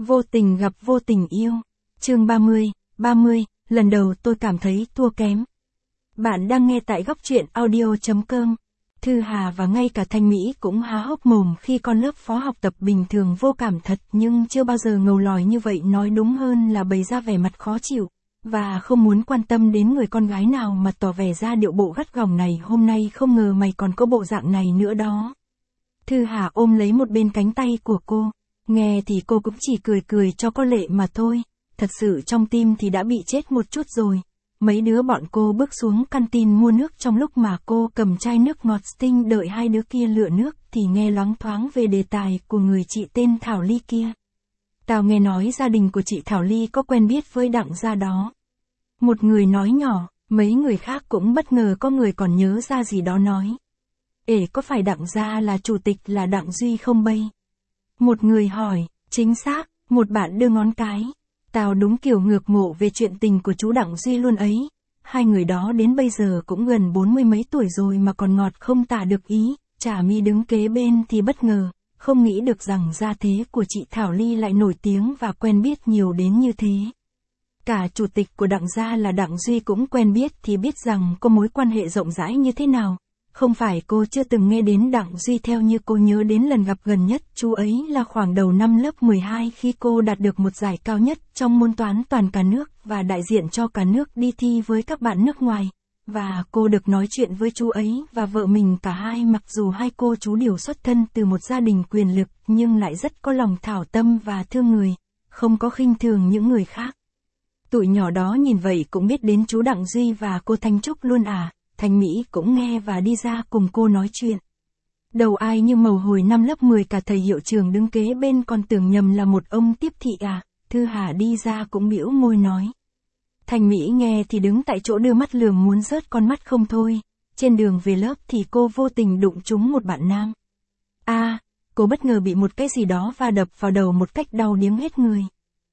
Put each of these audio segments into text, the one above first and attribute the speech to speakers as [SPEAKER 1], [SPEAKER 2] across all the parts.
[SPEAKER 1] Vô tình gặp vô tình yêu. Chương 30, lần đầu tôi cảm thấy thua kém. Bạn đang nghe tại góc truyện audio.com. Thư Hà và ngay cả Thanh Mỹ cũng há hốc mồm khi con lớp phó học tập bình thường vô cảm thật nhưng chưa bao giờ ngầu lòi như vậy, nói đúng hơn là bày ra vẻ mặt khó chịu, và không muốn quan tâm đến người con gái nào mà tỏ vẻ ra điệu bộ gắt gỏng này. Hôm nay không ngờ mày còn có bộ dạng này nữa đó. Thư Hà ôm lấy một bên cánh tay của cô. Nghe thì cô cũng chỉ cười cho có lệ mà thôi, thật sự trong tim thì đã bị chết một chút rồi. Mấy đứa bọn cô bước xuống canteen mua nước, trong lúc mà cô cầm chai nước ngọt Sting đợi hai đứa kia lựa nước thì nghe loáng thoáng về đề tài của người chị tên Thảo Ly kia. Tao nghe nói gia đình của chị Thảo Ly có quen biết với Đặng gia đó. Một người nói nhỏ, mấy người khác cũng bất ngờ, có người còn nhớ ra gì đó nói. Ể, có phải Đặng gia là chủ tịch là Đặng Duy không bây? Một người hỏi, chính xác, một bạn đưa ngón cái. Tao đúng kiểu ngược ngộ về chuyện tình của chú Đặng Duy luôn ấy. Hai người đó đến bây giờ cũng gần 40 mấy tuổi rồi mà còn ngọt không tả được ý. Trà My đứng kế bên thì bất ngờ, không nghĩ được rằng gia thế của chị Thảo Ly lại nổi tiếng và quen biết nhiều đến như thế. Cả chủ tịch của Đặng gia là Đặng Duy cũng quen biết thì biết rằng có mối quan hệ rộng rãi như thế nào. Không phải cô chưa từng nghe đến Đặng Duy, theo như cô nhớ đến lần gặp gần nhất chú ấy là khoảng đầu năm lớp 12 khi cô đạt được một giải cao nhất trong môn toán toàn cả nước và đại diện cho cả nước đi thi với các bạn nước ngoài. Và cô được nói chuyện với chú ấy và vợ mình cả hai, mặc dù hai cô chú đều xuất thân từ một gia đình quyền lực nhưng lại rất có lòng thảo tâm và thương người, không có khinh thường những người khác. Tụi nhỏ đó nhìn vậy cũng biết đến chú Đặng Duy và cô Thanh Trúc luôn à. Thanh Mỹ cũng nghe và đi ra cùng cô nói chuyện. Đầu ai như màu hồi năm lớp 10, cả thầy hiệu trưởng đứng kế bên còn tưởng nhầm là một ông tiếp thị à. Thư Hà đi ra cũng bĩu môi nói. Thanh Mỹ nghe thì đứng tại chỗ đưa mắt lườm muốn rớt con mắt không thôi. Trên đường về lớp thì cô vô tình đụng trúng một bạn nam. Cô bất ngờ bị một cái gì đó va đập vào đầu một cách đau điếng hết người.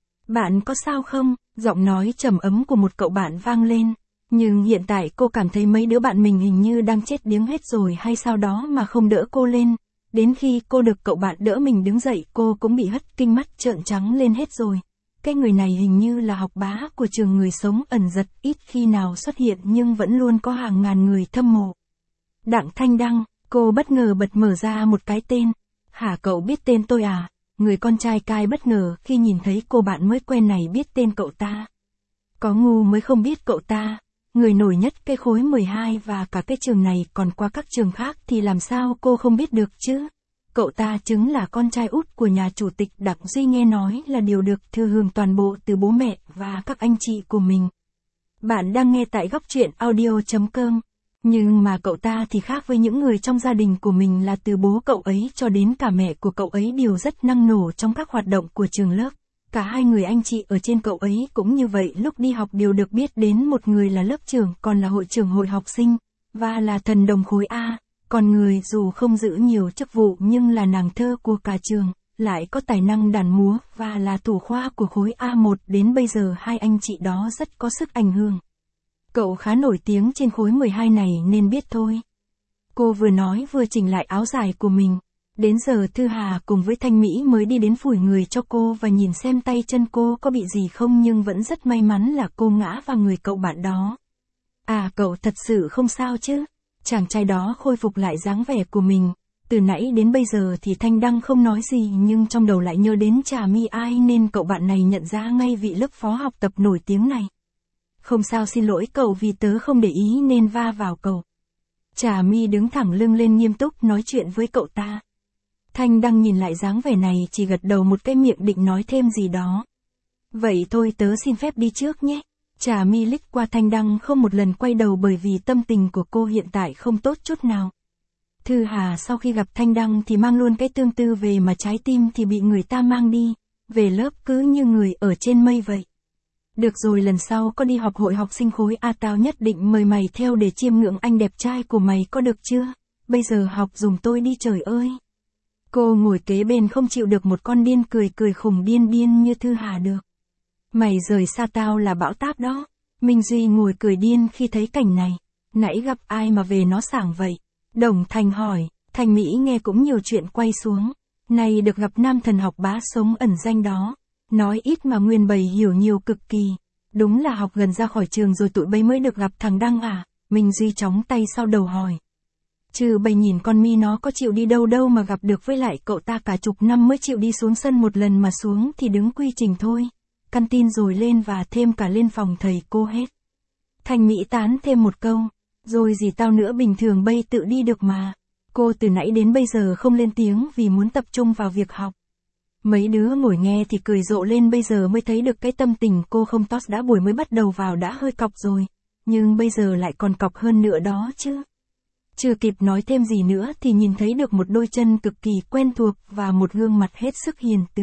[SPEAKER 1] Bạn có sao không? Giọng nói trầm ấm của một cậu bạn vang lên. Nhưng hiện tại cô cảm thấy mấy đứa bạn mình hình như đang chết điếng hết rồi hay sao đó mà không đỡ cô lên. Đến khi cô được cậu bạn đỡ mình đứng dậy, cô cũng bị hất kinh, mắt trợn trắng lên hết rồi. Cái người này hình như là học bá của trường, người sống ẩn giật, ít khi nào xuất hiện nhưng vẫn luôn có hàng ngàn người thâm mộ. Đặng Thanh Đăng, cô bất ngờ bật mở ra một cái tên. Hả, cậu biết tên tôi à? Người con trai cai bất ngờ khi nhìn thấy cô bạn mới quen này biết tên cậu ta. Có ngu mới không biết cậu ta. Người nổi nhất cái khối 12 và cả cái trường này, còn qua các trường khác thì làm sao cô không biết được chứ? Cậu ta chứng là con trai út của nhà chủ tịch Đặng Duy, nghe nói là điều được thừa hưởng toàn bộ từ bố mẹ và các anh chị của mình. Bạn đang nghe tại góc truyện audio.com. Nhưng mà cậu ta thì khác với những người trong gia đình của mình, là từ bố cậu ấy cho đến cả mẹ của cậu ấy đều rất năng nổ trong các hoạt động của trường lớp. Cả hai người anh chị ở trên cậu ấy cũng như vậy, lúc đi học đều được biết đến, một người là lớp trưởng, còn là hội trưởng hội học sinh, và là thần đồng khối A, còn người dù không giữ nhiều chức vụ nhưng là nàng thơ của cả trường, lại có tài năng đàn múa và là thủ khoa của khối A1, đến bây giờ hai anh chị đó rất có sức ảnh hưởng. Cậu khá nổi tiếng trên khối 12 này nên biết thôi. Cô vừa nói vừa chỉnh lại áo dài của mình. Đến giờ Thư Hà cùng với Thanh Mỹ mới đi đến phủi người cho cô và nhìn xem tay chân cô có bị gì không, nhưng vẫn rất may mắn là cô ngã vào người cậu bạn đó. Cậu thật sự không sao chứ? Chàng trai đó khôi phục lại dáng vẻ của mình. Từ nãy đến bây giờ thì Thanh Đăng không nói gì nhưng trong đầu lại nhớ đến Trà My ai nên cậu bạn này nhận ra ngay vị lớp phó học tập nổi tiếng này. Không sao, xin lỗi cậu vì tớ không để ý nên va vào cậu. Trà My đứng thẳng lưng lên nghiêm túc nói chuyện với cậu ta. Thanh Đăng nhìn lại dáng vẻ này chỉ gật đầu một cái, miệng định nói thêm gì đó. Vậy thôi, tớ xin phép đi trước nhé. Trà My liếc qua Thanh Đăng không một lần quay đầu bởi vì tâm tình của cô hiện tại không tốt chút nào. Thư Hà sau khi gặp Thanh Đăng thì mang luôn cái tương tư về mà trái tim thì bị người ta mang đi. Về lớp cứ như người ở trên mây vậy. Được rồi, lần sau có đi họp hội học sinh khối A tao nhất định mời mày theo để chiêm ngưỡng anh đẹp trai của mày, có được chưa? Bây giờ học dùm tôi đi, trời ơi. Cô ngồi kế bên không chịu được một con điên cười khùng điên như Thư Hà được. Mày rời xa tao là bão táp đó. Minh Duy ngồi cười điên khi thấy cảnh này. Nãy gặp ai mà về nó sảng vậy? Đồng Thành hỏi. Thanh Mỹ nghe cũng nhiều chuyện quay xuống. Này được gặp nam thần học bá sống ẩn danh đó. Nói ít mà Nguyên bày hiểu nhiều cực kỳ. Đúng là học gần ra khỏi trường rồi tụi bay mới được gặp thằng Đăng à? Minh Duy chóng tay sau đầu hỏi. Chứ bày nhìn con Mi nó có chịu đi đâu đâu mà gặp được, với lại cậu ta cả chục năm mới chịu đi xuống sân một lần, mà xuống thì đứng quy trình thôi. Căn tin rồi lên và thêm cả lên phòng thầy cô hết. Thành Mỹ tán thêm một câu. Rồi gì tao nữa, bình thường bay tự đi được mà. Cô từ nãy đến bây giờ không lên tiếng vì muốn tập trung vào việc học. Mấy đứa ngồi nghe thì cười rộ lên, bây giờ mới thấy được cái tâm tình cô không tos đã buổi mới bắt đầu vào đã hơi cọc rồi. Nhưng bây giờ lại còn cọc hơn nữa đó chứ. Chưa kịp nói thêm gì nữa thì nhìn thấy được một đôi chân cực kỳ quen thuộc và một gương mặt hết sức hiền từ.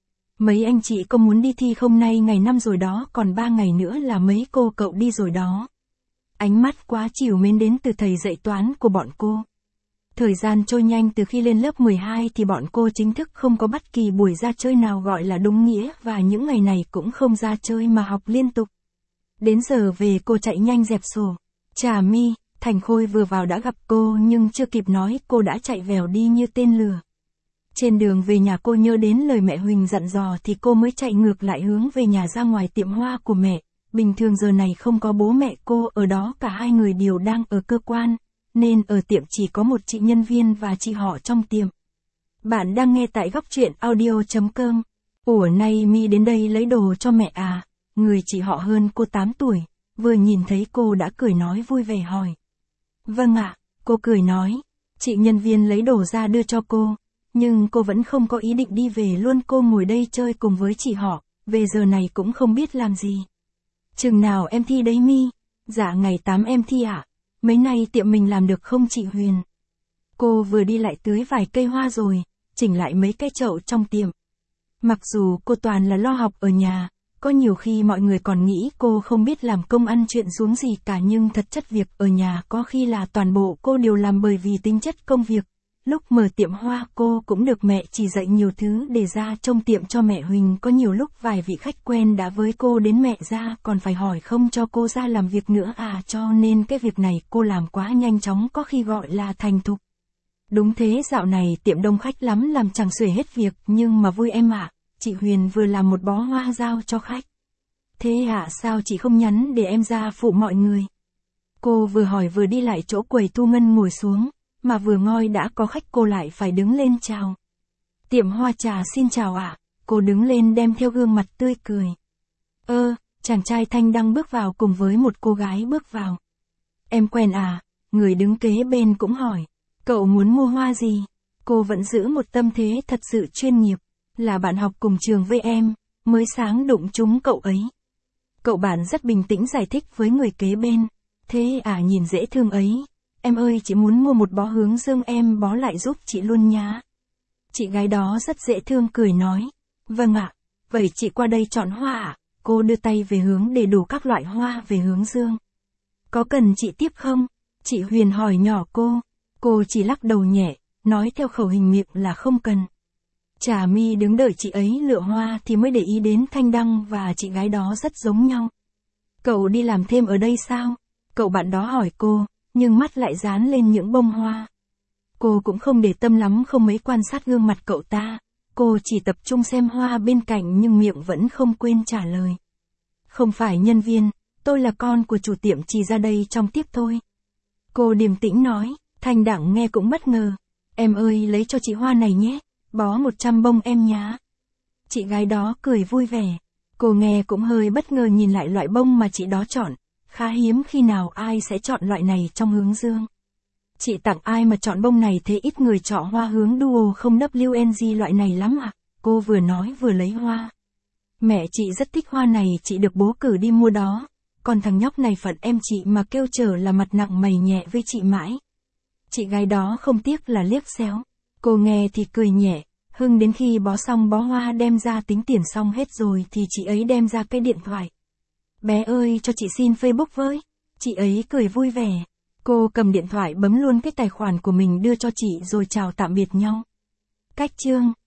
[SPEAKER 1] Mấy anh chị có muốn đi thi không, nay ngày 5 rồi đó, còn 3 ngày nữa là mấy cô cậu đi rồi đó. Ánh mắt quá trìu mến đến từ thầy dạy toán của bọn cô. Thời gian trôi nhanh, từ khi lên lớp 12 thì bọn cô chính thức không có bất kỳ buổi ra chơi nào gọi là đúng nghĩa, và những ngày này cũng không ra chơi mà học liên tục. Đến giờ về cô chạy nhanh dẹp sổ. Trà Mi, Thành Khôi vừa vào đã gặp cô, nhưng chưa kịp nói cô đã chạy vèo đi như tên lửa. Trên đường về nhà cô nhớ đến lời mẹ Huỳnh dặn dò thì cô mới chạy ngược lại hướng về nhà ra ngoài tiệm hoa của mẹ. Bình thường giờ này không có bố mẹ cô ở đó, cả hai người đều đang ở cơ quan, nên ở tiệm chỉ có một chị nhân viên và chị họ trong tiệm. Bạn đang nghe tại góc truyện audio.com. Ủa nay Mi đến đây lấy đồ cho mẹ à? Người chị họ hơn cô 8 tuổi, vừa nhìn thấy cô đã cười nói vui vẻ hỏi. Vâng ạ, cô cười nói. Chị nhân viên lấy đồ ra đưa cho cô, nhưng cô vẫn không có ý định đi về luôn, cô ngồi đây chơi cùng với chị họ, về giờ này cũng không biết làm gì. Chừng nào em thi đấy Mi? Dạ ngày 8 em thi ạ. Mấy nay tiệm mình làm được không chị Huyền? Cô vừa đi lại tưới vài cây hoa rồi, chỉnh lại mấy cái chậu trong tiệm. Mặc dù cô toàn là lo học ở nhà, có nhiều khi mọi người còn nghĩ cô không biết làm công ăn chuyện xuống gì cả, nhưng thật chất việc ở nhà có khi là toàn bộ cô đều làm, bởi vì tính chất công việc. Lúc mở tiệm hoa cô cũng được mẹ chỉ dạy nhiều thứ để ra trông tiệm cho mẹ Huỳnh, có nhiều lúc vài vị khách quen đã với cô đến mẹ ra còn phải hỏi không cho cô ra làm việc nữa à, cho nên cái việc này cô làm quá nhanh chóng, có khi gọi là thành thục. Đúng thế, dạo này tiệm đông khách lắm, làm chẳng xuể hết việc, nhưng mà vui em ạ. Chị Huyền vừa làm một bó hoa giao cho khách. Thế ạ, sao chị không nhắn để em ra phụ mọi người? Cô vừa hỏi vừa đi lại chỗ quầy thu ngân ngồi xuống, mà vừa ngoi đã có khách cô lại phải đứng lên chào. Tiệm hoa trà xin chào ạ. Cô đứng lên đem theo gương mặt tươi cười. Chàng trai Thanh Đăng bước vào cùng với một cô gái bước vào. Em quen à? Người đứng kế bên cũng hỏi. Cậu muốn mua hoa gì? Cô vẫn giữ một tâm thế thật sự chuyên nghiệp. Là bạn học cùng trường với em, mới sáng đụng trúng cậu ấy. Cậu bạn rất bình tĩnh giải thích với người kế bên. Thế à, nhìn dễ thương ấy. Em ơi, chị muốn mua một bó hướng dương, em bó lại giúp chị luôn nhá. Chị gái đó rất dễ thương cười nói. Vâng ạ, vậy chị qua đây chọn hoa ạ. Cô đưa tay về hướng để đủ các loại hoa về hướng dương. Có cần chị tiếp không? Chị Huyền hỏi nhỏ cô. Cô chỉ lắc đầu nhẹ, nói theo khẩu hình miệng là không cần. Trà Mi đứng đợi chị ấy lựa hoa thì mới để ý đến Thanh Đăng và chị gái đó rất giống nhau. Cậu đi làm thêm ở đây sao? Cậu bạn đó hỏi cô, nhưng mắt lại dán lên những bông hoa. Cô cũng không để tâm lắm, không mấy quan sát gương mặt cậu ta. Cô chỉ tập trung xem hoa bên cạnh nhưng miệng vẫn không quên trả lời. Không phải nhân viên, tôi là con của chủ tiệm, chỉ ra đây trong tiếp thôi. Cô điềm tĩnh nói. Thanh Đẳng nghe cũng bất ngờ. Em ơi, lấy cho chị hoa này nhé, bó 100 bông em nhá. Chị gái đó cười vui vẻ. Cô nghe cũng hơi bất ngờ nhìn lại loại bông mà chị đó chọn. Khá hiếm khi nào ai sẽ chọn loại này trong hướng dương. Chị tặng ai mà chọn bông này thế, ít người chọn hoa hướng duo không WNG loại này lắm à? Cô vừa nói vừa lấy hoa. Mẹ chị rất thích hoa này, chị được bố cử đi mua đó. Còn thằng nhóc này phận em chị mà kêu chở là mặt nặng mày nhẹ với chị mãi. Chị gái đó không tiếc là liếc xéo. Cô nghe thì cười nhẹ, hưng đến khi bó xong bó hoa đem ra tính tiền xong hết rồi thì chị ấy đem ra cái điện thoại. Bé ơi, cho chị xin Facebook với. Chị ấy cười vui vẻ. Cô cầm điện thoại bấm luôn cái tài khoản của mình đưa cho chị rồi chào tạm biệt nhau. Cách chương